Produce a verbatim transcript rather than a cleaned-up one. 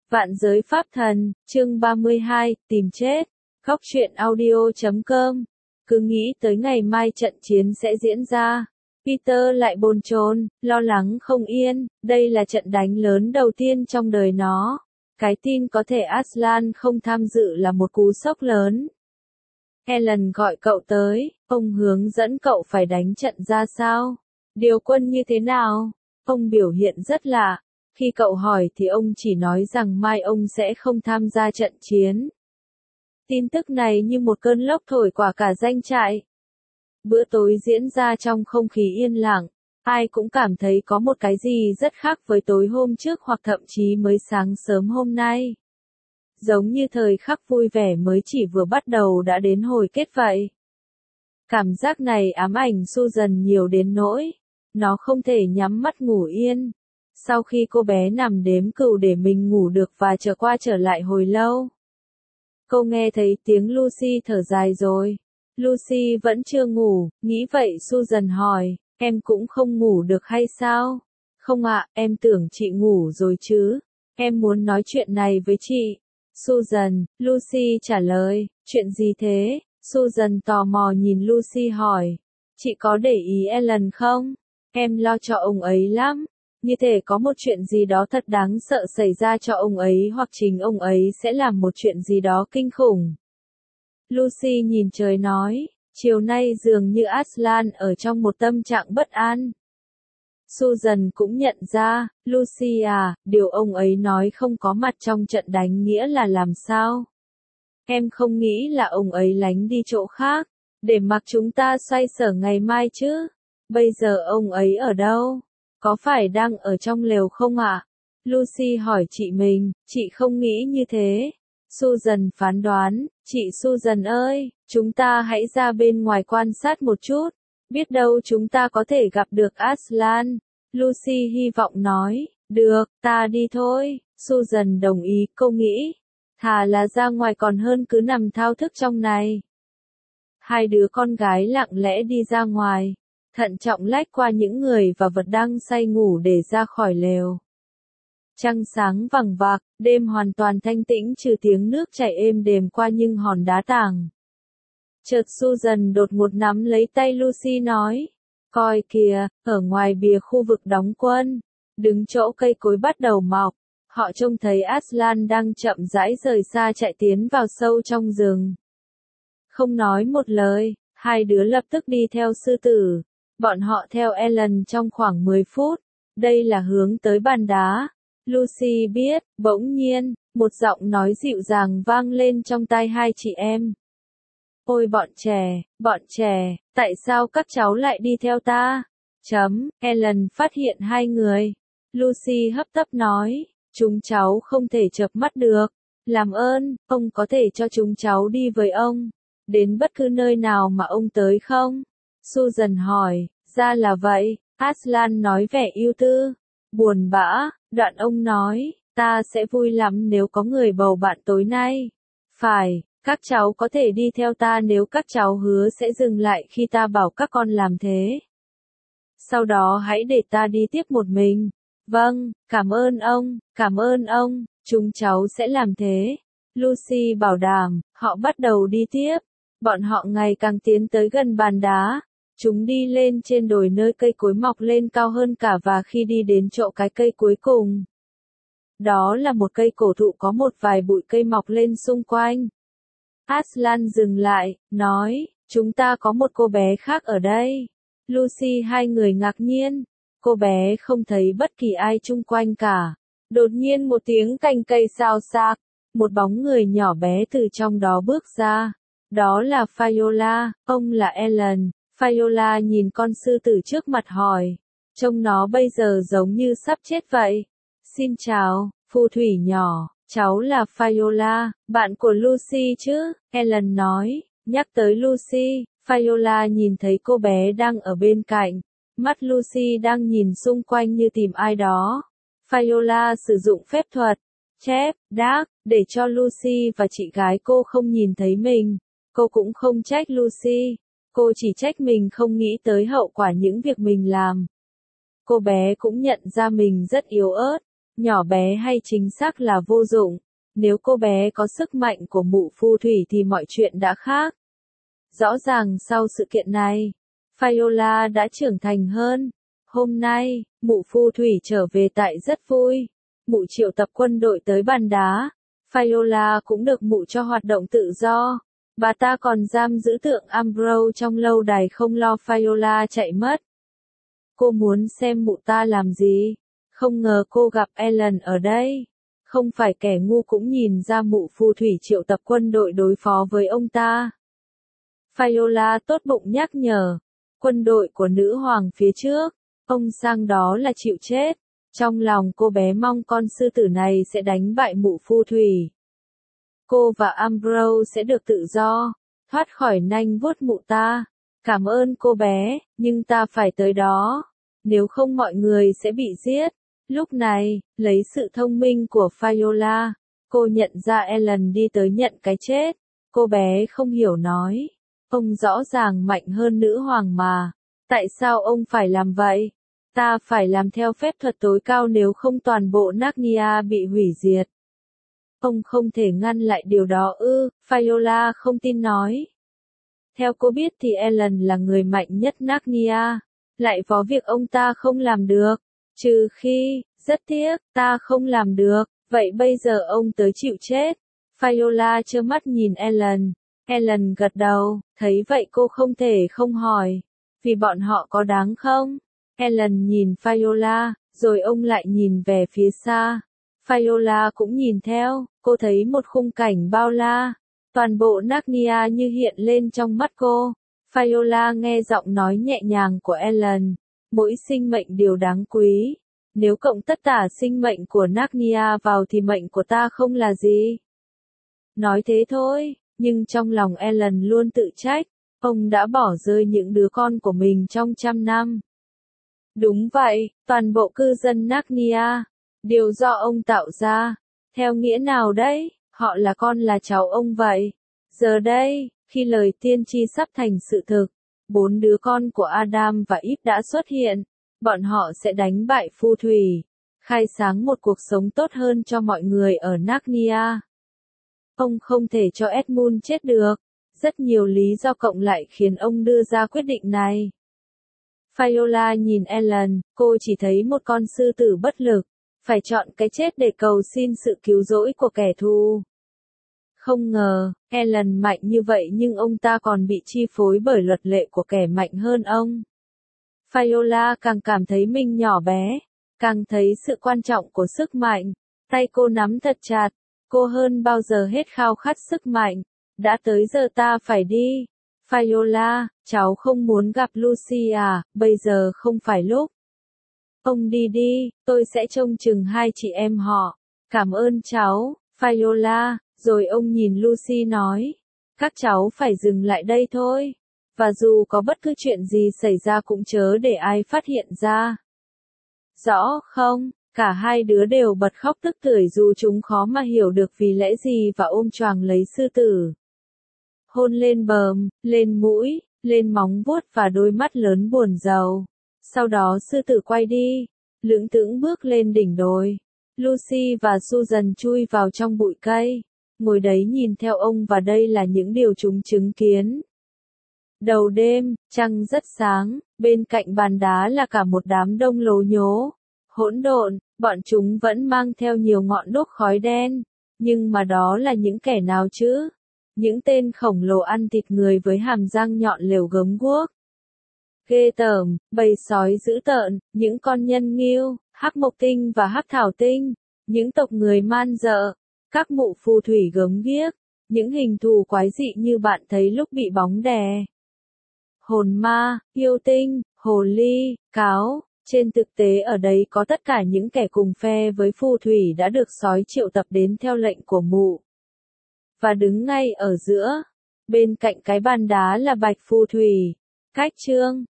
Vạn giới pháp thần, chương ba mươi hai, tìm chết. Góc truyện audio chấm com. Cứ nghĩ tới ngày mai trận chiến sẽ diễn ra. Peter lại bồn chồn, lo lắng không yên, đây là trận đánh lớn đầu tiên trong đời nó. Cái tin có thể Aslan không tham dự là một cú sốc lớn. Helen gọi cậu tới, ông hướng dẫn cậu phải đánh trận ra sao? Điều quân như thế nào? Ông biểu hiện rất lạ. Khi cậu hỏi thì ông chỉ nói rằng mai ông sẽ không tham gia trận chiến. Tin tức này như một cơn lốc thổi qua cả doanh trại. Bữa tối diễn ra trong không khí yên lặng, ai cũng cảm thấy có một cái gì rất khác với tối hôm trước hoặc thậm chí mới sáng sớm hôm nay. Giống như thời khắc vui vẻ mới chỉ vừa bắt đầu đã đến hồi kết vậy. Cảm giác này ám ảnh Susan nhiều đến nỗi nó không thể nhắm mắt ngủ yên. Sau khi cô bé nằm đếm cừu để mình ngủ được và trở qua trở lại hồi lâu, cô nghe thấy tiếng Lucy thở dài rồi. Lucy vẫn chưa ngủ, nghĩ vậy Susan hỏi, em cũng không ngủ được hay sao? Không ạ, em tưởng chị ngủ rồi chứ. Em muốn nói chuyện này với chị. Susan, Lucy trả lời, chuyện gì thế? Susan tò mò nhìn Lucy hỏi, chị có để ý Ellen không? Em lo cho ông ấy lắm. Như thể có một chuyện gì đó thật đáng sợ xảy ra cho ông ấy hoặc chính ông ấy sẽ làm một chuyện gì đó kinh khủng. Lucy nhìn trời nói, chiều nay dường như Aslan ở trong một tâm trạng bất an. Susan cũng nhận ra, Lucy à, điều ông ấy nói không có mặt trong trận đánh nghĩa là làm sao? Em không nghĩ là ông ấy lánh đi chỗ khác, để mặc chúng ta xoay sở ngày mai chứ? Bây giờ ông ấy ở đâu? Có phải đang ở trong lều không ạ? Lucy hỏi chị mình, chị không nghĩ như thế. Susan phán đoán, chị Susan ơi, chúng ta hãy ra bên ngoài quan sát một chút. Biết đâu chúng ta có thể gặp được Aslan. Lucy hy vọng nói, được, ta đi thôi. Susan đồng ý, cô nghĩ, thà là ra ngoài còn hơn cứ nằm thao thức trong này. Hai đứa con gái lặng lẽ đi ra ngoài, thận trọng lách qua những người và vật đang say ngủ để ra khỏi lều. Trăng sáng vằng vặc, đêm hoàn toàn thanh tĩnh trừ tiếng nước chảy êm đềm qua những hòn đá tảng. Chợt Susan đột ngột nắm lấy tay Lucy nói, coi kìa, ở ngoài bìa khu vực đóng quân, đứng chỗ cây cối bắt đầu mọc, họ trông thấy Aslan đang chậm rãi rời xa chạy tiến vào sâu trong rừng. Không nói một lời, hai đứa lập tức đi theo sư tử. Bọn họ theo Ellen trong khoảng mười phút, đây là hướng tới bàn đá. Lucy biết, bỗng nhiên, một giọng nói dịu dàng vang lên trong tai hai chị em. Ôi bọn trẻ, bọn trẻ, tại sao các cháu lại đi theo ta? Chấm, Ellen phát hiện hai người. Lucy hấp tấp nói, chúng cháu không thể chợp mắt được. Làm ơn, ông có thể cho chúng cháu đi với ông, đến bất cứ nơi nào mà ông tới không? Susan hỏi, ra là vậy, Aslan nói vẻ ưu tư, buồn bã, đoạn ông nói, ta sẽ vui lắm nếu có người bầu bạn tối nay. Phải, các cháu có thể đi theo ta nếu các cháu hứa sẽ dừng lại khi ta bảo các con làm thế. Sau đó hãy để ta đi tiếp một mình. Vâng, cảm ơn ông, cảm ơn ông, chúng cháu sẽ làm thế. Lucy bảo đảm, họ bắt đầu đi tiếp. Bọn họ ngày càng tiến tới gần bàn đá. Chúng đi lên trên đồi nơi cây cối mọc lên cao hơn cả và khi đi đến chỗ cái cây cuối cùng. Đó là một cây cổ thụ có một vài bụi cây mọc lên xung quanh. Aslan dừng lại, nói, chúng ta có một cô bé khác ở đây. Lucy hai người ngạc nhiên. Cô bé không thấy bất kỳ ai chung quanh cả. Đột nhiên một tiếng cành cây xào xạc. Một bóng người nhỏ bé từ trong đó bước ra. Đó là Viola, ông là Ellen. Viola nhìn con sư tử trước mặt hỏi. Trông nó bây giờ giống như sắp chết vậy. Xin chào, phù thủy nhỏ, cháu là Viola, bạn của Lucy chứ? Ellen nói, nhắc tới Lucy, Viola nhìn thấy cô bé đang ở bên cạnh. Mắt Lucy đang nhìn xung quanh như tìm ai đó. Viola sử dụng phép thuật, chép, đác, để cho Lucy và chị gái cô không nhìn thấy mình. Cô cũng không trách Lucy. Cô chỉ trách mình không nghĩ tới hậu quả những việc mình làm. Cô bé cũng nhận ra mình rất yếu ớt, nhỏ bé hay chính xác là vô dụng. Nếu cô bé có sức mạnh của mụ phù thủy thì mọi chuyện đã khác. Rõ ràng sau sự kiện này, Viola đã trưởng thành hơn. Hôm nay, mụ phù thủy trở về tại rất vui. Mụ triệu tập quân đội tới bàn đá. Viola cũng được mụ cho hoạt động tự do. Bà ta còn giam giữ tượng Ambrose trong lâu đài không lo Viola chạy mất. Cô muốn xem mụ ta làm gì. Không ngờ cô gặp Ellen ở đây. Không phải kẻ ngu cũng nhìn ra mụ phù thủy triệu tập quân đội đối phó với ông ta. Viola tốt bụng nhắc nhở. Quân đội của nữ hoàng phía trước. Ông sang đó là chịu chết. Trong lòng cô bé mong con sư tử này sẽ đánh bại mụ phù thủy. Cô và Ambrose sẽ được tự do, thoát khỏi nanh vuốt mụ ta. Cảm ơn cô bé, nhưng ta phải tới đó. Nếu không mọi người sẽ bị giết. Lúc này, lấy sự thông minh của Viola, cô nhận ra Ellen đi tới nhận cái chết. Cô bé không hiểu nói. Ông rõ ràng mạnh hơn nữ hoàng mà. Tại sao ông phải làm vậy? Ta phải làm theo phép thuật tối cao nếu không toàn bộ Narnia bị hủy diệt. Ông không thể ngăn lại điều đó ư, Viola không tin nói. Theo cô biết thì Ellen là người mạnh nhất Narnia. Lại có việc ông ta không làm được. Trừ khi, rất tiếc, ta không làm được. Vậy bây giờ ông tới chịu chết. Viola trơ mắt nhìn Ellen. Ellen gật đầu, thấy vậy cô không thể không hỏi. Vì bọn họ có đáng không? Ellen nhìn Viola, rồi ông lại nhìn về phía xa. Viola cũng nhìn theo, cô thấy một khung cảnh bao la. Toàn bộ Narnia như hiện lên trong mắt cô. Viola nghe giọng nói nhẹ nhàng của Ellen. Mỗi sinh mệnh đều đáng quý. Nếu cộng tất cả sinh mệnh của Narnia vào thì mệnh của ta không là gì. Nói thế thôi, nhưng trong lòng Ellen luôn tự trách. Ông đã bỏ rơi những đứa con của mình trong trăm năm. Đúng vậy, toàn bộ cư dân Narnia. Điều do ông tạo ra. Theo nghĩa nào đấy, họ là con là cháu ông vậy. Giờ đây, khi lời tiên tri sắp thành sự thực, bốn đứa con của Adam và Eve đã xuất hiện. Bọn họ sẽ đánh bại phù thủy, khai sáng một cuộc sống tốt hơn cho mọi người ở Narnia. Ông không thể cho Edmund chết được. Rất nhiều lý do cộng lại khiến ông đưa ra quyết định này. Viola nhìn Ellen, cô chỉ thấy một con sư tử bất lực, phải chọn cái chết để cầu xin sự cứu rỗi của kẻ thù. Không ngờ, Ellen mạnh như vậy nhưng ông ta còn bị chi phối bởi luật lệ của kẻ mạnh hơn ông. Viola càng cảm thấy mình nhỏ bé, càng thấy sự quan trọng của sức mạnh. Tay cô nắm thật chặt, cô hơn bao giờ hết khao khát sức mạnh. Đã tới giờ ta phải đi. Viola, cháu không muốn gặp Lucy à, bây giờ không phải lúc. Ông đi đi, tôi sẽ trông chừng hai chị em họ. Cảm ơn cháu, Viola, rồi ông nhìn Lucy nói. Các cháu phải dừng lại đây thôi. Và dù có bất cứ chuyện gì xảy ra cũng chớ để ai phát hiện ra. Rõ không? Cả hai đứa đều bật khóc tức tưởi dù chúng khó mà hiểu được vì lẽ gì và ôm choàng lấy sư tử. Hôn lên bờm, lên mũi, lên móng vuốt và đôi mắt lớn buồn rầu. Sau đó sư tử quay đi, lững thững bước lên đỉnh đồi. Lucy và Susan chui vào trong bụi cây, ngồi đấy nhìn theo ông và đây là những điều chúng chứng kiến. Đầu đêm, trăng rất sáng, bên cạnh bàn đá là cả một đám đông lố nhố. Hỗn độn, bọn chúng vẫn mang theo nhiều ngọn đuốc khói đen. Nhưng mà đó là những kẻ nào chứ? Những tên khổng lồ ăn thịt người với hàm răng nhọn lều gớm guốc. Ghê tởm, bầy sói dữ tợn, những con nhân nghêu, hắc mộc tinh và hắc thảo tinh, những tộc người man dợ, các mụ phù thủy gớm ghiếc, những hình thù quái dị như bạn thấy lúc bị bóng đè. Hồn ma, yêu tinh, hồ ly, cáo, trên thực tế ở đây có tất cả những kẻ cùng phe với phù thủy đã được sói triệu tập đến theo lệnh của mụ. Và đứng ngay ở giữa, bên cạnh cái bàn đá là bạch phù thủy. Cách chương